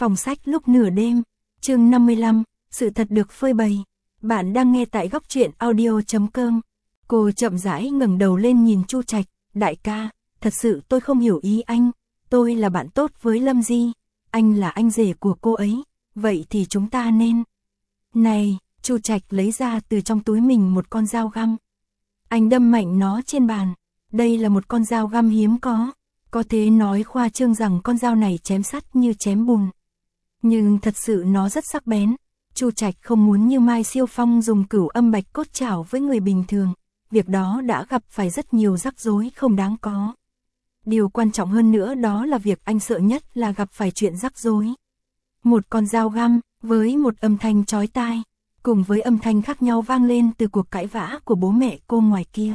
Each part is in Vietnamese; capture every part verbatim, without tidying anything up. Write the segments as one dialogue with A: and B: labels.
A: Phòng sách lúc nửa đêm, chương năm mươi lăm, sự thật được phơi bày. Bạn đang nghe tại góc truyện audio chấm com. Cô chậm rãi ngẩng đầu lên nhìn Chu Trạch, đại ca, thật sự tôi không hiểu ý anh, tôi là bạn tốt với Lâm Di, anh là anh rể của cô ấy, vậy thì chúng ta nên... Này, Chu Trạch lấy ra từ trong túi mình một con dao găm. Anh đâm mạnh nó trên bàn, đây là một con dao găm hiếm có, có thể nói khoa trương rằng con dao này chém sắt như chém bùn. Nhưng thật sự nó rất sắc bén. Chu Trạch không muốn như Mai Siêu Phong dùng cửu âm bạch cốt chảo với người bình thường, việc đó đã gặp phải rất nhiều rắc rối không đáng có. Điều quan trọng hơn nữa đó là việc anh sợ nhất là gặp phải chuyện rắc rối. Một con dao găm, với một âm thanh chói tai, cùng với âm thanh khác nhau vang lên từ cuộc cãi vã của bố mẹ cô ngoài kia,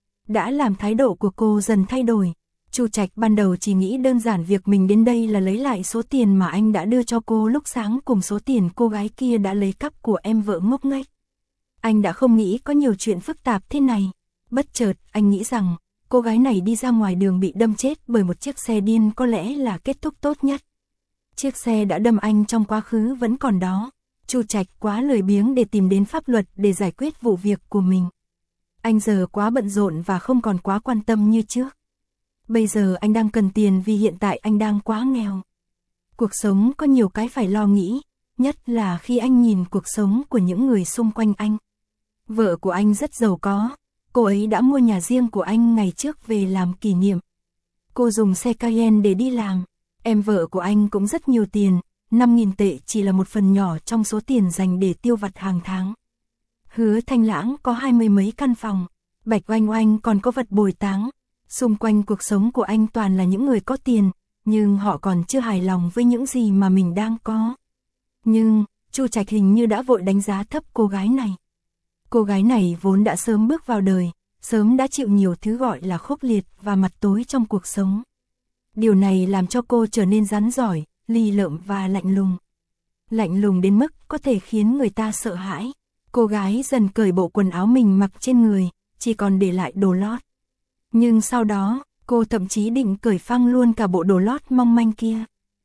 A: đã làm thái độ của cô dần thay đổi. Chu Trạch ban đầu chỉ nghĩ đơn giản việc mình đến đây là lấy lại số tiền mà anh đã đưa cho cô lúc sáng cùng số tiền cô gái kia đã lấy cắp của em vợ ngốc nghếch. Anh đã không nghĩ có nhiều chuyện phức tạp thế này. Bất chợt, anh nghĩ rằng, cô gái này đi ra ngoài đường bị đâm chết bởi một chiếc xe điên có lẽ là kết thúc tốt nhất. Chiếc xe đã đâm anh trong quá khứ vẫn còn đó. Chu Trạch quá lười biếng để tìm đến pháp luật để giải quyết vụ việc của mình. Anh giờ quá bận rộn và không còn quá quan tâm như trước. Bây giờ anh đang cần tiền vì hiện tại anh đang quá nghèo. Cuộc sống có nhiều cái phải lo nghĩ, nhất là khi anh nhìn cuộc sống của những người xung quanh anh. Vợ của anh rất giàu có, cô ấy đã mua nhà riêng của anh ngày trước về làm kỷ niệm. Cô dùng xe Cayenne để đi làm, em vợ của anh cũng rất nhiều tiền, năm nghìn tệ chỉ là một phần nhỏ trong số tiền dành để tiêu vặt hàng tháng. Hứa Thanh Lãng có hai mươi mấy căn phòng, Bạch Oanh Oanh còn có vật bồi táng. Xung quanh cuộc sống của anh toàn là những người có tiền, nhưng họ còn chưa hài lòng với những gì mà mình đang có. Nhưng, Chu Trạch hình như đã vội đánh giá thấp cô gái này. Cô gái này vốn đã sớm bước vào đời, sớm đã chịu nhiều thứ gọi là khốc liệt và mặt tối trong cuộc sống. Điều này làm cho cô trở nên rắn giỏi, lì lợm và lạnh lùng. Lạnh lùng đến mức có thể khiến người ta sợ hãi. Cô gái dần cởi bộ quần áo mình mặc trên người, chỉ còn để lại đồ lót. Nhưng sau đó, cô thậm chí định cởi phăng luôn cả bộ đồ lót mong manh kia.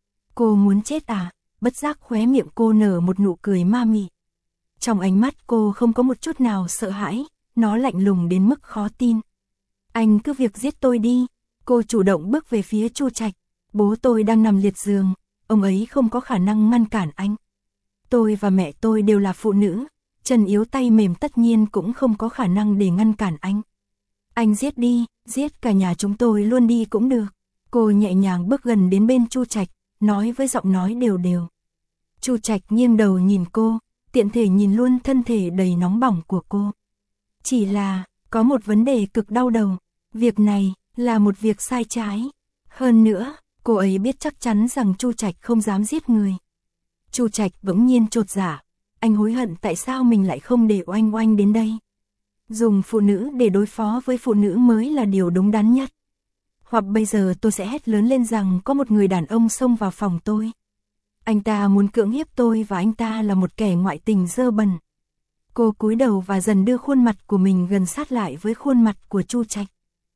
A: Cô muốn chết à? Bất giác khóe miệng cô nở một nụ cười ma mị. Trong ánh mắt cô không có một chút nào sợ hãi, nó lạnh lùng đến mức khó tin. Anh cứ việc giết tôi đi. Cô chủ động bước về phía Chu Trạch. Bố tôi đang nằm liệt giường, ông ấy không có khả năng ngăn cản anh. Tôi và mẹ tôi đều là phụ nữ, chân yếu tay mềm tất nhiên cũng không có khả năng để ngăn cản anh. Anh giết đi, giết cả nhà chúng tôi luôn đi cũng được. Cô nhẹ nhàng bước gần đến bên Chu Trạch, nói với giọng nói đều đều. Chu Trạch nghiêng đầu nhìn cô, tiện thể nhìn luôn thân thể đầy nóng bỏng của cô. Chỉ là, có một vấn đề cực đau đầu, việc này là một việc sai trái. Hơn nữa, cô ấy biết chắc chắn rằng Chu Trạch không dám giết người. Chu Trạch bỗng nhiên chột dạ, anh hối hận tại sao mình lại không để Oanh Oanh đến đây. Dùng phụ nữ để đối phó với phụ nữ mới là điều đúng đắn nhất. Hoặc bây giờ tôi sẽ hét lớn lên rằng có một người đàn ông xông vào phòng tôi. Anh ta muốn cưỡng hiếp tôi và anh ta là một kẻ ngoại tình dơ bẩn. Cô cúi đầu và dần đưa khuôn mặt của mình gần sát lại với khuôn mặt của Chu Trạch.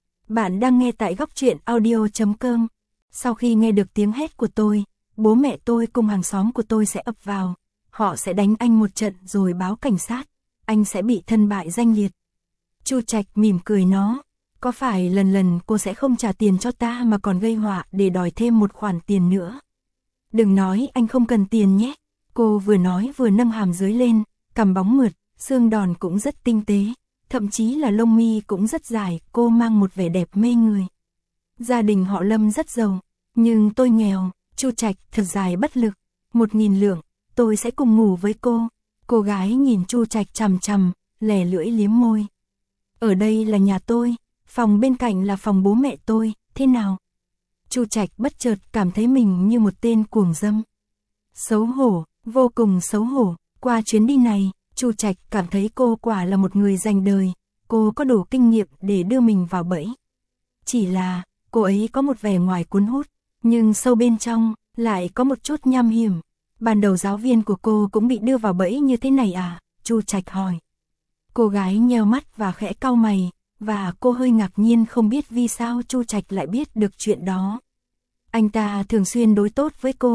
A: Bạn đang nghe tại góc truyện audio chấm com. Sau khi nghe được tiếng hét của tôi, bố mẹ tôi cùng hàng xóm của tôi sẽ ập vào. Họ sẽ đánh anh một trận rồi báo cảnh sát. Anh sẽ bị thân bại danh liệt. Chu Trạch mỉm cười nó. Có phải lần lần cô sẽ không trả tiền cho ta mà còn gây họa để đòi thêm một khoản tiền nữa? Đừng nói anh không cần tiền nhé. Cô vừa nói vừa nâng hàm dưới lên, cằm bóng mượt, xương đòn cũng rất tinh tế. Thậm chí là lông mi cũng rất dài, cô mang một vẻ đẹp mê người. Gia đình họ Lâm rất giàu, nhưng tôi nghèo. Chu Trạch thật dài bất lực. Một nghìn lượng, tôi sẽ cùng ngủ với cô. Cô gái nhìn Chu Trạch chằm chằm, lè lưỡi liếm môi. Ở đây là nhà tôi, phòng bên cạnh là phòng bố mẹ tôi, thế nào? Chu Trạch bất chợt cảm thấy mình như một tên cuồng dâm. Xấu hổ, vô cùng xấu hổ. Qua chuyến đi này, Chu Trạch cảm thấy cô quả là một người dành đời, cô có đủ kinh nghiệm để đưa mình vào bẫy. Chỉ là, cô ấy có một vẻ ngoài cuốn hút, nhưng sâu bên trong, lại có một chút nham hiểm. Ban đầu giáo viên của cô cũng bị đưa vào bẫy như thế này à? Chu Trạch hỏi. Cô gái nheo mắt và khẽ cau mày, và cô hơi ngạc nhiên không biết vì sao Chu Trạch lại biết được chuyện đó. Anh ta thường xuyên đối tốt với cô,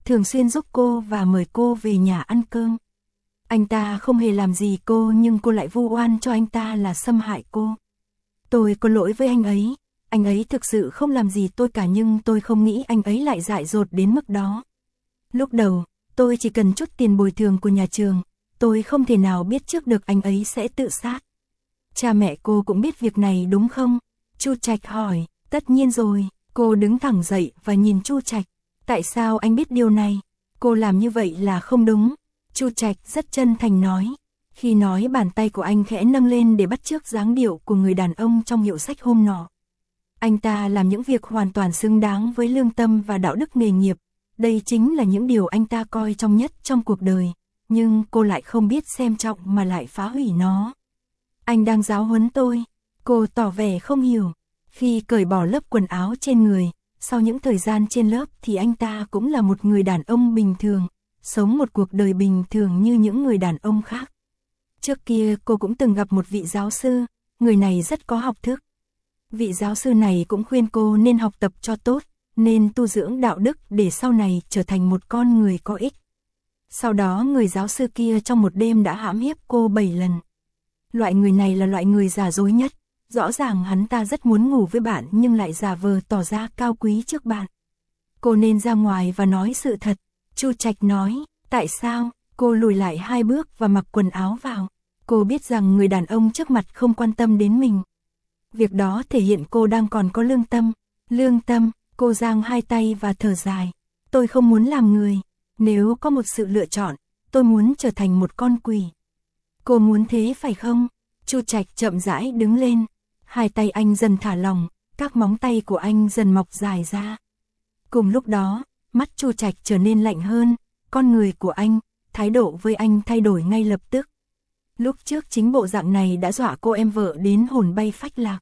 A: thường xuyên giúp cô và mời cô về nhà ăn cơm. Anh ta không hề làm gì cô nhưng cô lại vu oan cho anh ta là xâm hại cô. Tôi có lỗi với anh ấy, anh ấy thực sự không làm gì tôi cả nhưng tôi không nghĩ anh ấy lại dại dột đến mức đó. Lúc đầu, tôi chỉ cần chút tiền bồi thường của nhà trường, tôi không thể nào biết trước được anh ấy sẽ tự sát. Cha mẹ cô cũng biết việc này đúng không? Chu Trạch hỏi, tất nhiên rồi, cô đứng thẳng dậy và nhìn Chu Trạch. Tại sao anh biết điều này? Cô làm như vậy là không đúng. Chu Trạch rất chân thành nói. Khi nói bàn tay của anh khẽ nâng lên để bắt chước dáng điệu của người đàn ông trong hiệu sách hôm nọ. Anh ta làm những việc hoàn toàn xứng đáng với lương tâm và đạo đức nghề nghiệp. Đây chính là những điều anh ta coi trọng nhất trong cuộc đời. Nhưng cô lại không biết xem trọng mà lại phá hủy nó. Anh đang giáo huấn tôi. Cô tỏ vẻ không hiểu. Khi cởi bỏ lớp quần áo trên người, sau những thời gian trên lớp thì anh ta cũng là một người đàn ông bình thường, sống một cuộc đời bình thường như những người đàn ông khác. Trước kia cô cũng từng gặp một vị giáo sư, người này rất có học thức. Vị giáo sư này cũng khuyên cô nên học tập cho tốt, nên tu dưỡng đạo đức để sau này trở thành một con người có ích. Sau đó người giáo sư kia trong một đêm đã hãm hiếp cô bảy lần. Loại người này là loại người giả dối nhất. Rõ ràng hắn ta rất muốn ngủ với bạn nhưng lại giả vờ tỏ ra cao quý trước bạn. Cô nên ra ngoài và nói sự thật. Chu Trạch nói, tại sao? Cô lùi lại hai bước và mặc quần áo vào. Cô biết rằng người đàn ông trước mặt không quan tâm đến mình. Việc đó thể hiện cô đang còn có lương tâm. Lương tâm, cô giang hai tay và thở dài. Tôi không muốn làm người. Nếu có một sự lựa chọn, tôi muốn trở thành một con quỷ. Cô muốn thế phải không? Chu Trạch chậm rãi đứng lên. Hai tay anh dần thả lỏng, các móng tay của anh dần mọc dài ra. Cùng lúc đó, mắt Chu Trạch trở nên lạnh hơn, con người của anh, thái độ với anh thay đổi ngay lập tức. Lúc trước chính bộ dạng này đã dọa cô em vợ đến hồn bay phách lạc.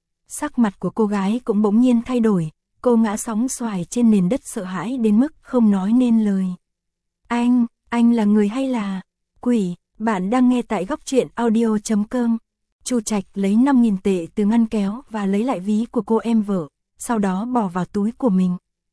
A: Sắc mặt của cô gái cũng bỗng nhiên thay đổi, cô ngã sóng xoài trên nền đất sợ hãi đến mức không nói nên lời. Anh, anh là người hay là quỷ? Bạn đang nghe tại góc truyện audio chấm com. Chu Trạch lấy năm nghìn tệ từ ngăn kéo và lấy lại ví của cô em vợ, sau đó bỏ vào túi của mình.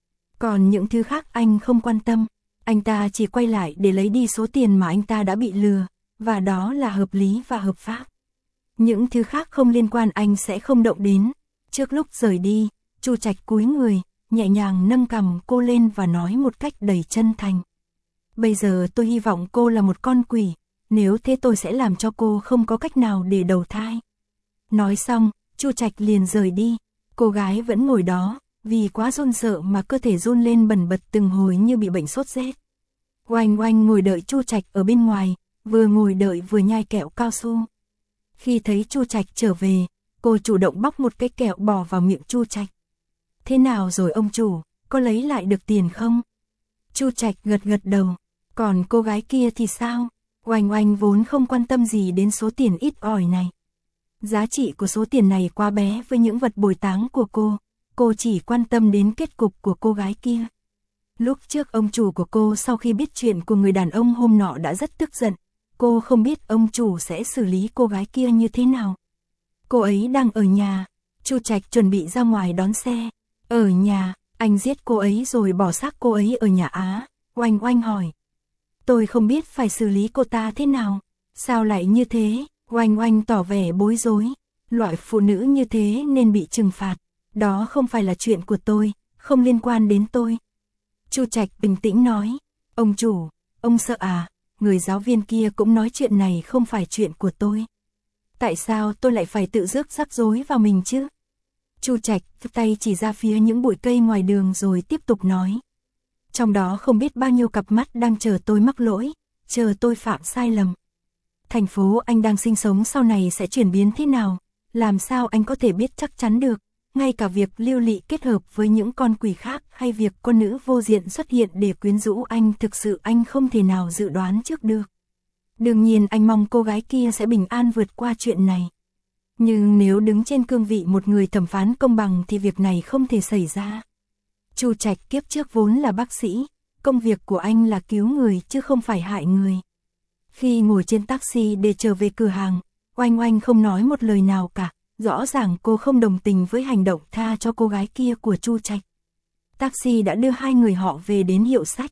A: Còn những thứ khác anh không quan tâm, anh ta chỉ quay lại để lấy đi số tiền mà anh ta đã bị lừa, và đó là hợp lý và hợp pháp. Những thứ khác không liên quan anh sẽ không động đến. Trước lúc rời đi, Chu Trạch cúi người, nhẹ nhàng nâng cằm cô lên và nói một cách đầy chân thành. Bây giờ tôi hy vọng cô là một con quỷ. Nếu thế tôi sẽ làm cho cô không có cách nào để đầu thai. Nói xong, Chu Trạch liền rời đi. Cô gái vẫn ngồi đó, vì quá run sợ mà cơ thể run lên bần bật từng hồi như bị bệnh sốt rét. Oanh Oanh ngồi đợi Chu Trạch ở bên ngoài, vừa ngồi đợi vừa nhai kẹo cao su. Khi thấy Chu Trạch trở về, cô chủ động bóc một cái kẹo bỏ vào miệng Chu Trạch. Thế nào rồi ông chủ, có lấy lại được tiền không? Chu Trạch gật gật đầu. Còn cô gái kia thì sao? Oanh Oanh vốn không quan tâm gì đến số tiền ít ỏi này. Giá trị của số tiền này quá bé với những vật bồi táng của cô, cô chỉ quan tâm đến kết cục của cô gái kia. Lúc trước ông chủ của cô sau khi biết chuyện của người đàn ông hôm nọ đã rất tức giận, cô không biết ông chủ sẽ xử lý cô gái kia như thế nào. Cô ấy đang ở nhà, Chu Trạch chuẩn bị ra ngoài đón xe. Ở nhà, anh giết cô ấy rồi bỏ xác cô ấy ở nhà á? Oanh Oanh hỏi. Tôi không biết phải xử lý cô ta thế nào. Sao lại như thế? Oanh Oanh tỏ vẻ bối rối. Loại phụ nữ như thế nên bị trừng phạt. Đó không phải là chuyện của tôi, không liên quan đến tôi. Chu Trạch bình tĩnh nói. Ông chủ, ông sợ à? Người giáo viên kia cũng nói chuyện này không phải chuyện của tôi. Tại sao tôi lại phải tự rước rắc rối vào mình chứ? Chu Trạch tay chỉ ra phía những bụi cây ngoài đường rồi tiếp tục nói. Trong đó không biết bao nhiêu cặp mắt đang chờ tôi mắc lỗi, chờ tôi phạm sai lầm. Thành phố anh đang sinh sống sau này sẽ chuyển biến thế nào? Làm sao anh có thể biết chắc chắn được? Ngay cả việc Lưu Lị kết hợp với những con quỷ khác hay việc con nữ vô diện xuất hiện để quyến rũ anh, thực sự anh không thể nào dự đoán trước được. Đương nhiên anh mong cô gái kia sẽ bình an vượt qua chuyện này. Nhưng nếu đứng trên cương vị một người thẩm phán công bằng thì việc này không thể xảy ra. Chu Trạch kiếp trước vốn là bác sĩ, công việc của anh là cứu người chứ không phải hại người. Khi ngồi trên taxi để trở về cửa hàng, Oanh Oanh không nói một lời nào cả, rõ ràng cô không đồng tình với hành động tha cho cô gái kia của Chu Trạch. Taxi đã đưa hai người họ về đến hiệu sách,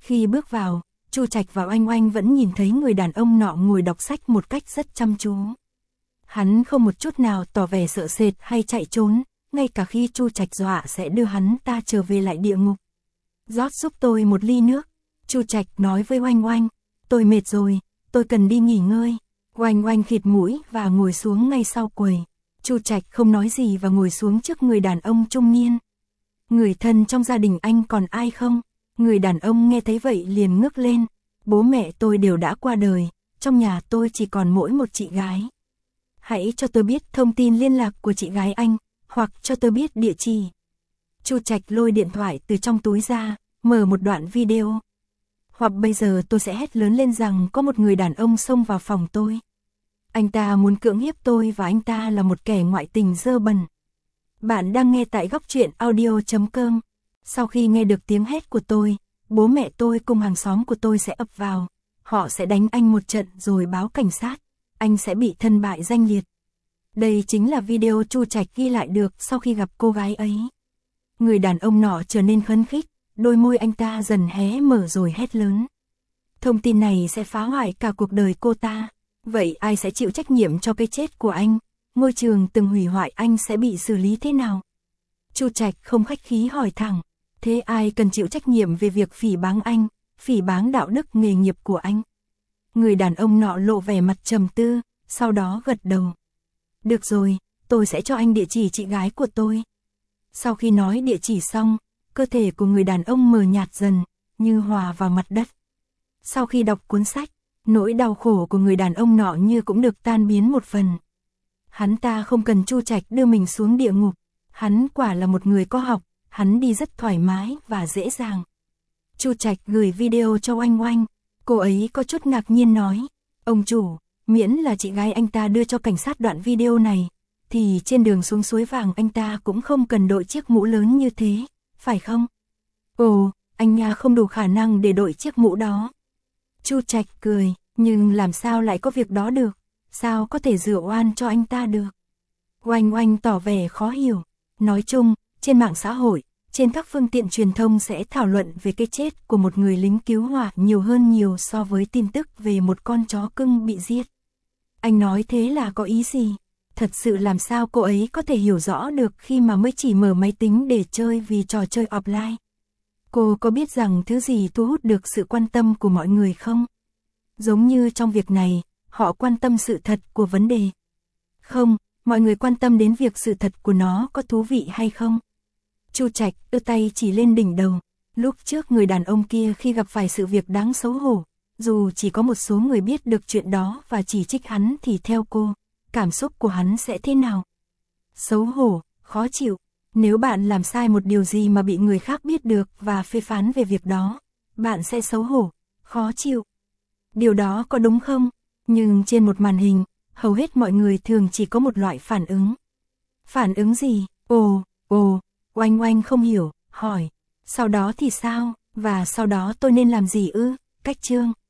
A: Khi bước vào, Chu Trạch và Oanh Oanh vẫn nhìn thấy người đàn ông nọ ngồi đọc sách một cách rất chăm chú. Hắn không một chút nào tỏ vẻ sợ sệt hay chạy trốn, ngay cả khi Chu Trạch dọa sẽ đưa hắn ta trở về lại địa ngục. Rót giúp tôi một ly nước, Chu Trạch nói với Oanh Oanh, tôi mệt rồi, tôi cần đi nghỉ ngơi. Oanh Oanh khịt mũi và ngồi xuống ngay sau quầy. Chu Trạch không nói gì và ngồi xuống trước người đàn ông trung niên. Người thân trong gia đình anh còn ai không? Người đàn ông nghe thấy vậy liền ngước lên. Bố mẹ tôi đều đã qua đời, trong nhà tôi chỉ còn mỗi một chị gái. Hãy cho tôi biết thông tin liên lạc của chị gái anh, hoặc cho tôi biết địa chỉ. Chu Trạch lôi điện thoại từ trong túi ra, mở một đoạn video. Hoặc bây giờ tôi sẽ hét lớn lên rằng có một người đàn ông xông vào phòng tôi. Anh ta muốn cưỡng hiếp tôi và anh ta là một kẻ ngoại tình dơ bẩn. Bạn đang nghe tại góc truyện audio chấm com. Sau khi nghe được tiếng hét của tôi, bố mẹ tôi cùng hàng xóm của tôi sẽ ập vào. Họ sẽ đánh anh một trận rồi báo cảnh sát. Anh sẽ bị thân bại danh liệt. Đây chính là video Chu Trạch ghi lại được sau khi gặp cô gái ấy. Người đàn ông nọ trở nên phấn khích, đôi môi anh ta dần hé mở rồi hét lớn. Thông tin này sẽ phá hoại cả cuộc đời cô ta. Vậy ai sẽ chịu trách nhiệm cho cái chết của anh? Ngôi trường từng hủy hoại anh sẽ bị xử lý thế nào? Chu Trạch không khách khí hỏi thẳng. Thế ai cần chịu trách nhiệm về việc phỉ báng anh, phỉ báng đạo đức nghề nghiệp của anh? Người đàn ông nọ lộ vẻ mặt trầm tư, sau đó gật đầu. Được rồi, tôi sẽ cho anh địa chỉ chị gái của tôi. Sau khi nói địa chỉ xong, cơ thể của người đàn ông mờ nhạt dần, như hòa vào mặt đất. Sau khi đọc cuốn sách, nỗi đau khổ của người đàn ông nọ như cũng được tan biến một phần. Hắn ta không cần Chu Trạch đưa mình xuống địa ngục. Hắn quả là một người có học, hắn đi rất thoải mái và dễ dàng. Chu Trạch gửi video cho Oanh Oanh. Cô ấy có chút ngạc nhiên nói, ông chủ, miễn là chị gái anh ta đưa cho cảnh sát đoạn video này, thì trên đường xuống suối vàng anh ta cũng không cần đội chiếc mũ lớn như thế, phải không? Ồ, anh nha không đủ khả năng để đội chiếc mũ đó. Chu Trạch cười, nhưng làm sao lại có việc đó được, sao có thể rửa oan cho anh ta được? Oanh Oanh tỏ vẻ khó hiểu, nói chung, trên mạng xã hội, trên các phương tiện truyền thông sẽ thảo luận về cái chết của một người lính cứu hỏa nhiều hơn nhiều so với tin tức về một con chó cưng bị giết. Anh nói thế là có ý gì? Thật sự làm sao cô ấy có thể hiểu rõ được khi mà mới chỉ mở máy tính để chơi vì trò chơi offline? Cô có biết rằng thứ gì thu hút được sự quan tâm của mọi người không? Giống như trong việc này, họ quan tâm sự thật của vấn đề. Không, mọi người quan tâm đến việc sự thật của nó có thú vị hay không. Chu Trạch đưa tay chỉ lên đỉnh đầu. Lúc trước người đàn ông kia khi gặp phải sự việc đáng xấu hổ, dù chỉ có một số người biết được chuyện đó và chỉ trích hắn thì theo cô, cảm xúc của hắn sẽ thế nào? Xấu hổ, khó chịu. Nếu bạn làm sai một điều gì mà bị người khác biết được và phê phán về việc đó, bạn sẽ xấu hổ, khó chịu. Điều đó có đúng không? Nhưng trên một màn hình, hầu hết mọi người thường chỉ có một loại phản ứng. Phản ứng gì? Ồ, ồ, Oanh Oanh không hiểu, hỏi. Sau đó thì sao? Và sau đó tôi nên làm gì ư? Cách chương.